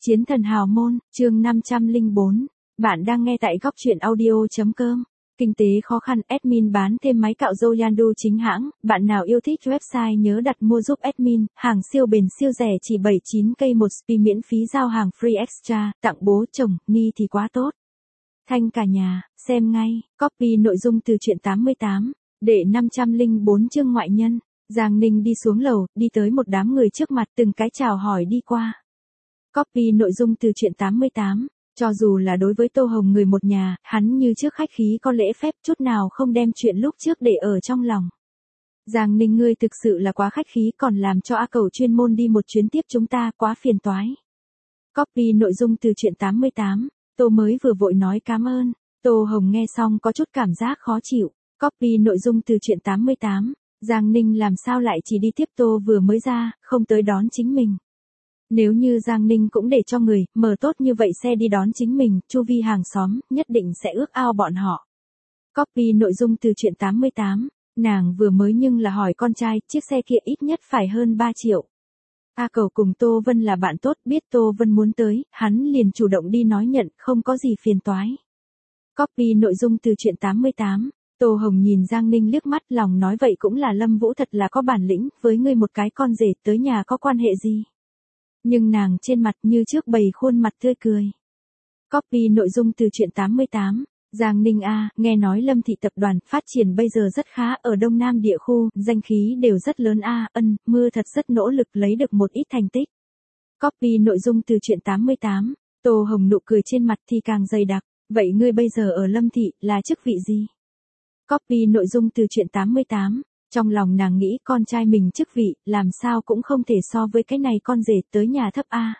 Chiến thần hào môn, chương 504. Bạn đang nghe tại góc truyện audio.com. Kinh tế khó khăn, admin bán thêm máy cạo râu Yandu chính hãng. Bạn nào yêu thích website nhớ đặt mua giúp admin. Hàng siêu bền siêu rẻ chỉ 79k một spi, miễn phí giao hàng free extra. Tặng bố chồng, ni thì quá tốt. Thanh cả nhà, xem ngay. Copy nội dung từ truyện 88. Đệ 504 chương ngoại nhân. Giang Ninh đi xuống lầu, đi tới một đám người trước mặt, từng cái chào hỏi đi qua. Copy nội dung từ truyện 88. Cho dù là đối với Tô Hồng người một nhà, hắn như trước khách khí có lễ phép, chút nào không đem chuyện lúc trước để ở trong lòng. Giang Ninh, ngươi thực sự là quá khách khí, còn làm cho A Cầu chuyên môn đi một chuyến tiếp chúng ta, quá phiền toái. Copy nội dung từ truyện 88. Tô mới vừa vội nói cảm ơn. Tô Hồng nghe xong có chút cảm giác khó chịu. Copy nội dung từ truyện 88. Giang Ninh làm sao lại chỉ đi tiếp Tô vừa mới ra, không tới đón chính mình. Nếu như Giang Ninh cũng để cho người mở tốt như vậy xe đi đón chính mình, chu vi hàng xóm nhất định sẽ ước ao bọn họ. Copy nội dung từ truyện 88. Nàng vừa mới nhưng là hỏi con trai, chiếc xe kia ít nhất phải hơn 3 triệu. A Cầu cùng Tô Vân là bạn tốt, biết Tô Vân muốn tới, hắn liền chủ động đi nói nhận, không có gì phiền toái. Copy nội dung từ truyện 88. Tô Hồng nhìn Giang Ninh liếc mắt, lòng nói vậy cũng là Lâm Vũ thật là có bản lĩnh, với ngươi một cái con rể tới nhà có quan hệ gì. Nhưng nàng trên mặt như trước bày khuôn mặt tươi cười. Copy nội dung từ truyện 88. Giang Ninh a, nghe nói Lâm thị tập đoàn phát triển bây giờ rất khá ở Đông Nam địa khu, danh khí đều rất lớn a, mưa thật rất nỗ lực lấy được một ít thành tích. Copy nội dung từ truyện 88. Tô Hồng nụ cười trên mặt thì càng dày đặc, vậy ngươi bây giờ ở Lâm thị là chức vị gì? Copy nội dung từ truyện 88. Trong lòng nàng nghĩ con trai mình chức vị, làm sao cũng không thể so với cái này con rể tới nhà thấp a.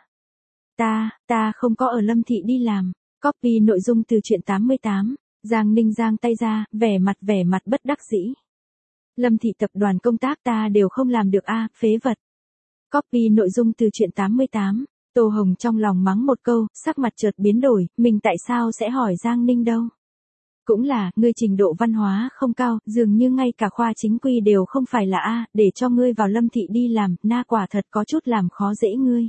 Ta không có ở Lâm thị đi làm. Copy nội dung từ truyện 88. Giang Ninh giang tay ra, vẻ mặt bất đắc dĩ. Lâm thị tập đoàn công tác ta đều không làm được a, phế vật. Copy nội dung từ truyện 88. Tô Hồng trong lòng mắng một câu, sắc mặt chợt biến đổi, mình tại sao sẽ hỏi Giang Ninh đâu? Cũng là, ngươi trình độ văn hóa không cao, dường như ngay cả khoa chính quy đều không phải là A, để cho ngươi vào Lâm thị đi làm, na quả thật có chút làm khó dễ ngươi.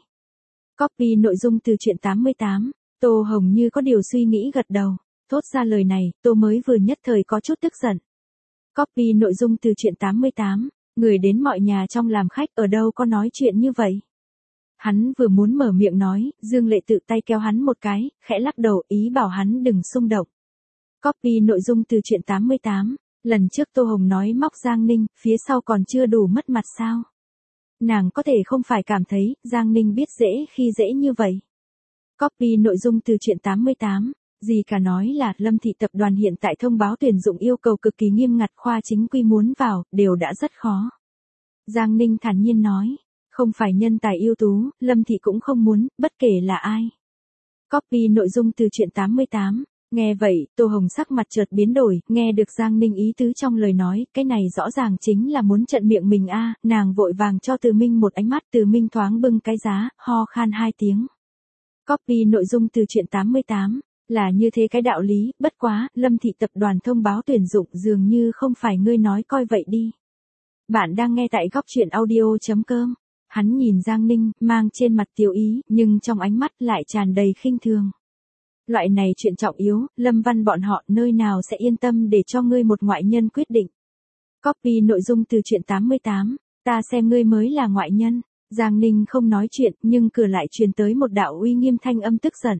Copy nội dung từ truyện 88. Tô Hồng như có điều suy nghĩ gật đầu. Thốt ra lời này, Tô mới vừa nhất thời có chút tức giận. Copy nội dung từ truyện 88. Người đến mọi nhà trong làm khách ở đâu có nói chuyện như vậy. Hắn vừa muốn mở miệng nói, Dương Lệ tự tay kéo hắn một cái, khẽ lắc đầu ý bảo hắn đừng xung động. Copy nội dung từ truyện 88. Lần trước Tô Hồng nói móc Giang Ninh, phía sau còn chưa đủ mất mặt sao? Nàng có thể không phải cảm thấy Giang Ninh biết dễ khi dễ như vậy. Copy nội dung từ truyện 88. Gì cả nói là Lâm thị tập đoàn hiện tại thông báo tuyển dụng yêu cầu cực kỳ nghiêm ngặt, khoa chính quy muốn vào, đều đã rất khó. Giang Ninh thản nhiên nói. Không phải nhân tài ưu tú, Lâm thị cũng không muốn, bất kể là ai. Copy nội dung từ truyện 88. Nghe vậy, Tô Hồng sắc mặt chợt biến đổi, nghe được Giang Ninh ý tứ trong lời nói, cái này rõ ràng chính là muốn trận miệng mình a, nàng vội vàng cho Từ Minh một ánh mắt, Từ Minh thoáng bưng cái giá, ho khan 2 tiếng. Copy nội dung từ truyện 88. Là như thế cái đạo lý, bất quá, Lâm thị tập đoàn thông báo tuyển dụng dường như không phải ngươi nói coi vậy đi. Bạn đang nghe tại góc truyện audio.com. Hắn nhìn Giang Ninh, mang trên mặt tiêu ý, nhưng trong ánh mắt lại tràn đầy khinh thường. Loại này chuyện trọng yếu, Lâm Văn bọn họ nơi nào sẽ yên tâm để cho ngươi một ngoại nhân quyết định. Copy nội dung từ truyện 88. Ta xem ngươi mới là ngoại nhân. Giang Ninh không nói chuyện, nhưng cửa lại truyền tới một đạo uy nghiêm thanh âm tức giận.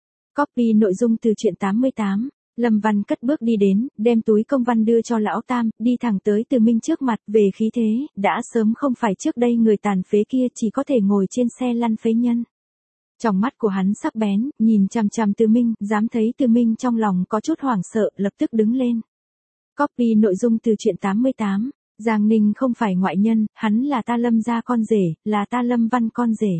Copy nội dung từ truyện 88. Lâm Văn cất bước đi đến, đem túi công văn đưa cho lão Tam, đi thẳng tới Từ Minh trước mặt, về khí thế, đã sớm không phải trước đây người tàn phế kia chỉ có thể ngồi trên xe lăn phế nhân. Trong mắt của hắn sắc bén, nhìn chằm chằm Từ Minh, dám thấy Từ Minh trong lòng có chút hoảng sợ, lập tức đứng lên. Copy nội dung từ truyện 88. Giang Ninh không phải ngoại nhân, hắn là ta Lâm gia con rể, là ta Lâm Văn con rể.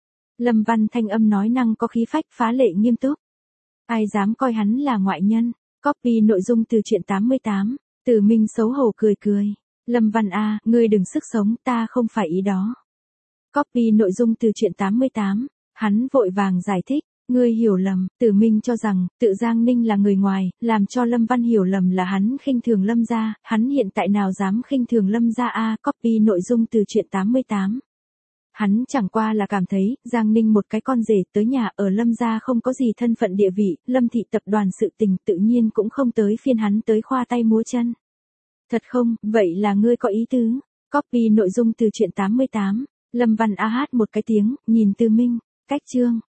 Lâm Văn thanh âm nói năng có khí phách, phá lệ nghiêm túc. Ai dám coi hắn là ngoại nhân? Copy nội dung từ truyện 88. Từ Minh xấu hổ cười cười. Lâm Văn a, ngươi đừng sức sống, ta không phải ý đó. Copy nội dung từ truyện 88. Hắn vội vàng giải thích, ngươi hiểu lầm. Từ Minh cho rằng, tự Giang Ninh là người ngoài, làm cho Lâm Văn hiểu lầm là hắn khinh thường Lâm gia, hắn hiện tại nào dám khinh thường Lâm gia a. Copy nội dung từ truyện 88. Hắn chẳng qua là cảm thấy, Giang Ninh một cái con rể tới nhà ở Lâm gia không có gì thân phận địa vị, Lâm thị tập đoàn sự tình tự nhiên cũng không tới phiên hắn tới khoa tay múa chân. Thật không, vậy là ngươi có ý tứ. Copy nội dung từ truyện 88. Lâm Văn A hát một cái tiếng, nhìn Từ Minh, cách chương.